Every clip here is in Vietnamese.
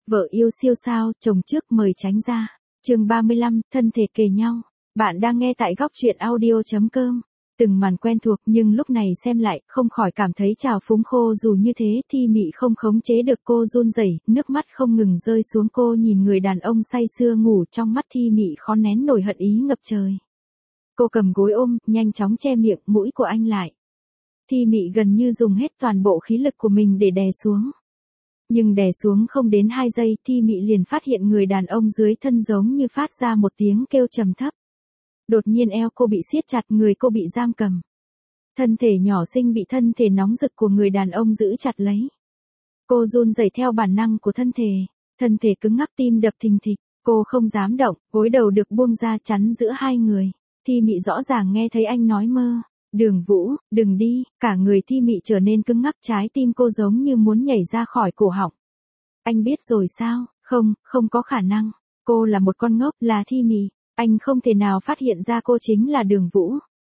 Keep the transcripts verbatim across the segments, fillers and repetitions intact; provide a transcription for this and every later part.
Vợ yêu siêu sao, chồng trước mời tránh ra. Chương ba mươi lăm, thân thể kề nhau. Bạn đang nghe tại góc truyện audio chấm com. Từng màn quen thuộc nhưng lúc này xem lại, không khỏi cảm thấy trào phúng khô. Dù như thế, Thi Mị không khống chế được, cô run rẩy, nước mắt không ngừng rơi xuống. Cô nhìn người đàn ông say sưa ngủ, trong mắt Thi Mị khó nén nổi hận ý ngập trời. Cô cầm gối ôm, nhanh chóng che miệng, mũi của anh lại. Thi Mị gần như dùng hết toàn bộ khí lực của mình để đè xuống. Nhưng đè xuống không đến hai giây, Thi Mị liền phát hiện người đàn ông dưới thân giống như phát ra một tiếng kêu trầm thấp. Đột nhiên eo cô bị siết chặt, người cô bị giam cầm. Thân thể nhỏ xinh bị thân thể nóng rực của người đàn ông giữ chặt lấy. Cô run rẩy theo bản năng của thân thể, thân thể cứng ngắc, tim đập thình thịch, cô không dám động, gối đầu được buông ra chắn giữa hai người. Thi Mị rõ ràng nghe thấy anh nói mơ. Đường Vũ, đừng đi, cả người Thi Mị trở nên cứng ngắc, trái tim cô giống như muốn nhảy ra khỏi cổ họng. Anh biết rồi sao? Không, không có khả năng. Cô là một con ngốc, là Thi Mị. Anh không thể nào phát hiện ra cô chính là Đường Vũ.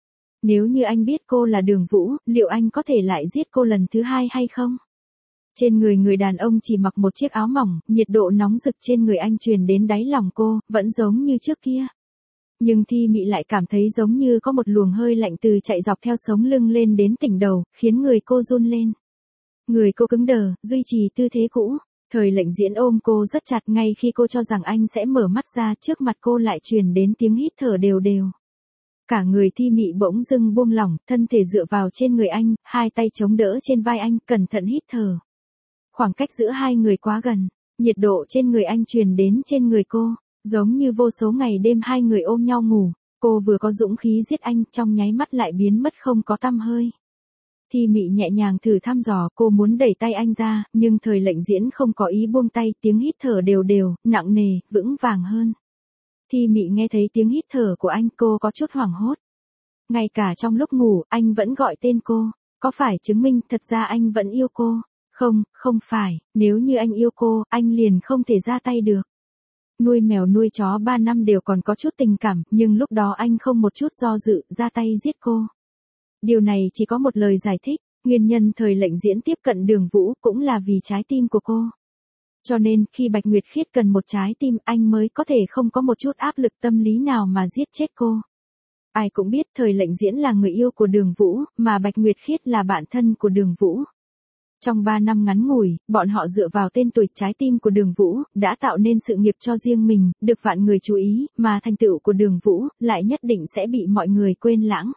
Nếu như anh biết cô là Đường Vũ, liệu anh có thể lại giết cô lần thứ hai hay không? Trên người người đàn ông chỉ mặc một chiếc áo mỏng, nhiệt độ nóng rực trên người anh truyền đến đáy lòng cô, vẫn giống như trước kia. Nhưng Thi Mị lại cảm thấy giống như có một luồng hơi lạnh từ chạy dọc theo sống lưng lên đến đỉnh đầu, khiến người cô run lên. Người cô cứng đờ, duy trì tư thế cũ. Thời Lệnh Diễn ôm cô rất chặt, ngay khi cô cho rằng anh sẽ mở mắt ra, trước mặt cô lại truyền đến tiếng hít thở đều đều. Cả người Thi Mị bỗng dưng buông lỏng, thân thể dựa vào trên người anh, hai tay chống đỡ trên vai anh, cẩn thận hít thở. Khoảng cách giữa hai người quá gần, nhiệt độ trên người anh truyền đến trên người cô. Giống như vô số ngày đêm hai người ôm nhau ngủ, cô vừa có dũng khí giết anh, trong nháy mắt lại biến mất không có tăm hơi. Thi Mị nhẹ nhàng thử thăm dò, cô muốn đẩy tay anh ra, nhưng Thời Lệnh Diễn không có ý buông tay, tiếng hít thở đều đều, nặng nề, vững vàng hơn. Thi Mị nghe thấy tiếng hít thở của anh, cô có chút hoảng hốt. Ngay cả trong lúc ngủ, anh vẫn gọi tên cô, có phải chứng minh thật ra anh vẫn yêu cô? Không, không phải, nếu như anh yêu cô, anh liền không thể ra tay được. Nuôi mèo nuôi chó ba năm đều còn có chút tình cảm, nhưng lúc đó anh không một chút do dự, ra tay giết cô. Điều này chỉ có một lời giải thích, nguyên nhân Thời Lệnh Diễn tiếp cận Đường Vũ cũng là vì trái tim của cô. Cho nên, khi Bạch Nguyệt Khiết cần một trái tim, anh mới có thể không có một chút áp lực tâm lý nào mà giết chết cô. Ai cũng biết Thời Lệnh Diễn là người yêu của Đường Vũ, mà Bạch Nguyệt Khiết là bạn thân của Đường Vũ. Trong ba năm ngắn ngủi, bọn họ dựa vào tên tuổi trái tim của Đường Vũ, đã tạo nên sự nghiệp cho riêng mình, được vạn người chú ý, mà thành tựu của Đường Vũ, lại nhất định sẽ bị mọi người quên lãng.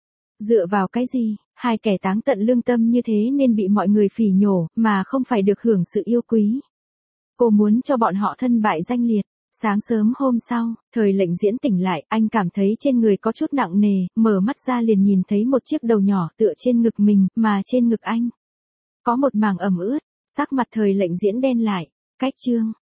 Dựa vào cái gì, hai kẻ táng tận lương tâm như thế nên bị mọi người phỉ nhổ, mà không phải được hưởng sự yêu quý. Cô muốn cho bọn họ thân bại danh liệt. Sáng sớm hôm sau, Thời Lệnh Diễn tỉnh lại, anh cảm thấy trên người có chút nặng nề, mở mắt ra liền nhìn thấy một chiếc đầu nhỏ tựa trên ngực mình, mà trên ngực anh có một mảng ẩm ướt. Sắc mặt Thời Lệnh Diễn đen lại. Cách chương